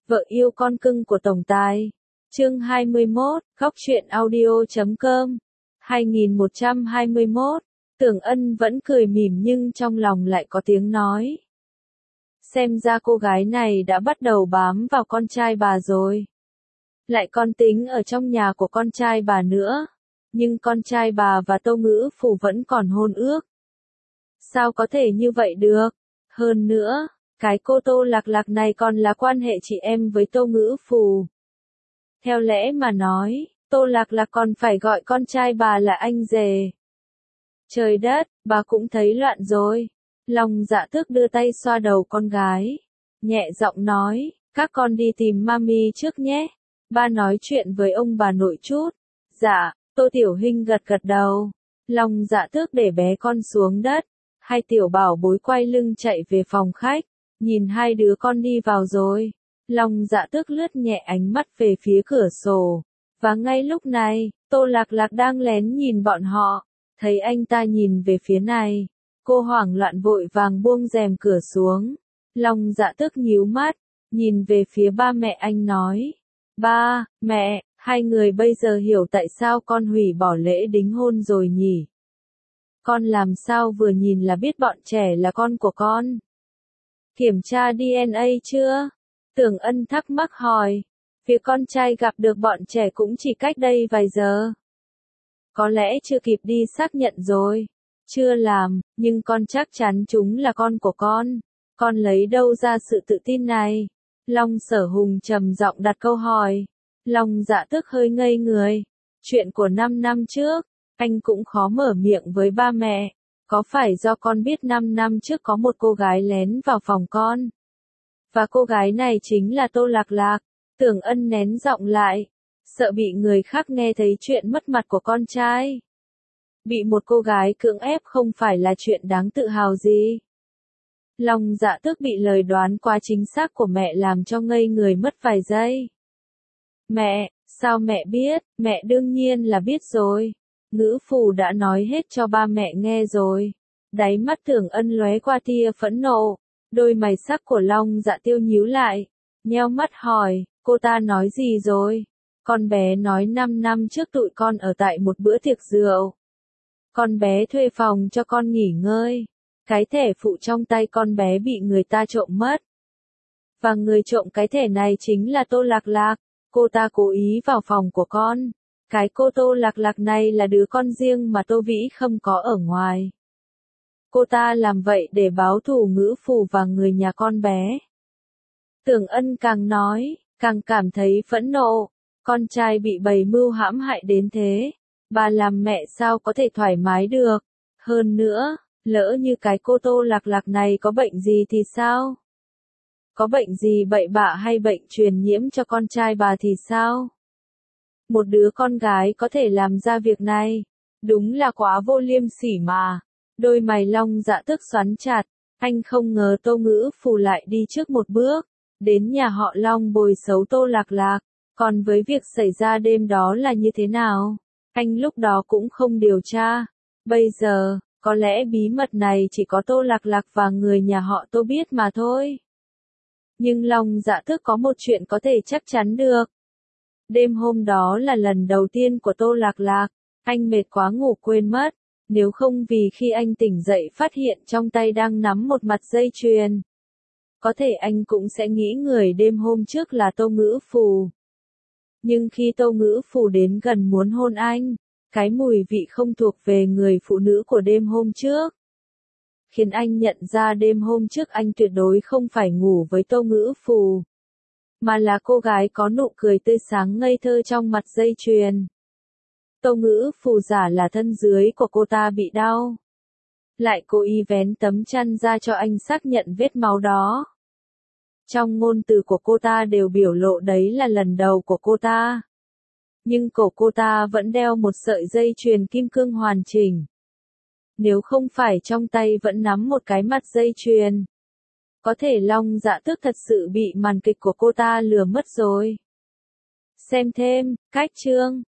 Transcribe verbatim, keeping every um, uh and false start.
Vợ yêu con cưng của tổng tài. Chương hai mươi mốt, góc truyện audio chấm com. hai nghìn một trăm hai mươi mốt. Tưởng Ân vẫn cười mỉm nhưng trong lòng lại có tiếng nói. Xem ra cô gái này đã bắt đầu bám vào con trai bà rồi. Lại còn tính ở trong nhà của con trai bà nữa. Nhưng con trai bà và Tô Ngữ Phù vẫn còn hôn ước. Sao có thể như vậy được? Hơn nữa, cái cô Tô Lạc Lạc này còn là quan hệ chị em với Tô Ngữ Phù. Theo lẽ mà nói, Tô Lạc Lạc còn phải gọi con trai bà là anh rể. Trời đất, bà cũng thấy loạn rồi. Lòng Dạ Tước đưa tay xoa đầu con gái. Nhẹ giọng nói, các con đi tìm mami trước nhé. Ba nói chuyện với ông bà nội chút. Dạ, Tô Tiểu Hinh gật gật đầu. Lòng Dạ Tước để bé con xuống đất. Hai tiểu bảo bối quay lưng chạy về phòng khách. Nhìn hai đứa con đi vào rồi. Lòng Dạ Tước lướt nhẹ ánh mắt về phía cửa sổ. Và ngay lúc này, Tô Lạc Lạc đang lén nhìn bọn họ. Thấy anh ta nhìn về phía này. Cô hoảng loạn vội vàng buông rèm cửa xuống. Lòng Dạ Tước nhíu mắt. Nhìn về phía ba mẹ anh nói. Ba, mẹ, hai người bây giờ hiểu tại sao con hủy bỏ lễ đính hôn rồi nhỉ? Con làm sao vừa nhìn là biết bọn trẻ là con của con? Kiểm tra đê en a chưa? Tưởng Ân thắc mắc hỏi. Việc con trai gặp được bọn trẻ cũng chỉ cách đây vài giờ. Có lẽ chưa kịp đi xác nhận rồi. Chưa làm, nhưng con chắc chắn chúng là con của con. Con lấy đâu ra sự tự tin này? Long Sở Hùng trầm giọng đặt câu hỏi. Long Dạ Tước hơi ngây người. Chuyện của năm năm trước, anh cũng khó mở miệng với ba mẹ. Có phải do con biết năm năm trước có một cô gái lén vào phòng con? Và cô gái này chính là Tô Lạc Lạc. Tưởng Ân nén giọng lại. Sợ bị người khác nghe thấy chuyện mất mặt của con trai. Bị một cô gái cưỡng ép không phải là chuyện đáng tự hào gì. Lòng Dạ Tước bị lời đoán quá chính xác của mẹ làm cho ngây người mất vài giây. Mẹ, sao mẹ biết? Mẹ đương nhiên là biết rồi. Ngữ Phù đã nói hết cho ba mẹ nghe rồi. Đáy mắt Tưởng Ân lóe qua tia phẫn nộ. Đôi mày sắc của Long Dạ Tiêu nhíu lại. Nheo mắt hỏi, cô ta nói gì rồi? Con bé nói năm năm trước tụi con ở tại một bữa tiệc rượu. Con bé thuê phòng cho con nghỉ ngơi. Cái thẻ phụ trong tay con bé bị người ta trộm mất. Và người trộm cái thẻ này chính là Tô Lạc Lạc. Cô ta cố ý vào phòng của con. Cái cô Tô Lạc Lạc này là đứa con riêng mà Tô Vĩ không có ở ngoài. Cô ta làm vậy để báo thù Ngữ Phù và người nhà con bé. Tưởng Ân càng nói, càng cảm thấy phẫn nộ. Con trai bị bày mưu hãm hại đến thế. Bà làm mẹ sao có thể thoải mái được. Hơn nữa, lỡ như cái cô Tô Lạc Lạc này có bệnh gì thì sao? Có bệnh gì bậy bạ hay bệnh truyền nhiễm cho con trai bà thì sao? Một đứa con gái có thể làm ra việc này. Đúng là quá vô liêm sỉ mà. Đôi mày Long Dạ Tước xoắn chặt. Anh không ngờ Tô Ngữ Phù lại đi trước một bước. Đến nhà họ Long bồi xấu Tô Lạc Lạc. Còn với việc xảy ra đêm đó là như thế nào? Anh lúc đó cũng không điều tra. Bây giờ, có lẽ bí mật này chỉ có Tô Lạc Lạc và người nhà họ Tô biết mà thôi. Nhưng Long Dạ Tước có một chuyện có thể chắc chắn được. Đêm hôm đó là lần đầu tiên của Tô Lạc Lạc. Anh mệt quá ngủ quên mất. Nếu không vì khi anh tỉnh dậy phát hiện trong tay đang nắm một mặt dây chuyền. Có thể anh cũng sẽ nghĩ người đêm hôm trước là Tô Ngữ Phù. Nhưng khi Tô Ngữ Phù đến gần muốn hôn anh, cái mùi vị không thuộc về người phụ nữ của đêm hôm trước. Khiến anh nhận ra đêm hôm trước anh tuyệt đối không phải ngủ với Tô Ngữ Phù. Mà là cô gái có nụ cười tươi sáng ngây thơ trong mặt dây chuyền. Tô Ngữ Phù giả là thân dưới của cô ta bị đau. Lại cố ý vén tấm chăn ra cho anh xác nhận vết máu đó. Trong ngôn từ của cô ta đều biểu lộ đấy là lần đầu của cô ta. Nhưng cổ cô ta vẫn đeo một sợi dây chuyền kim cương hoàn chỉnh. Nếu không phải trong tay vẫn nắm một cái mặt dây chuyền. Có thể Long Dạ Tước thật sự bị màn kịch của cô ta lừa mất rồi. Xem thêm, cách chương.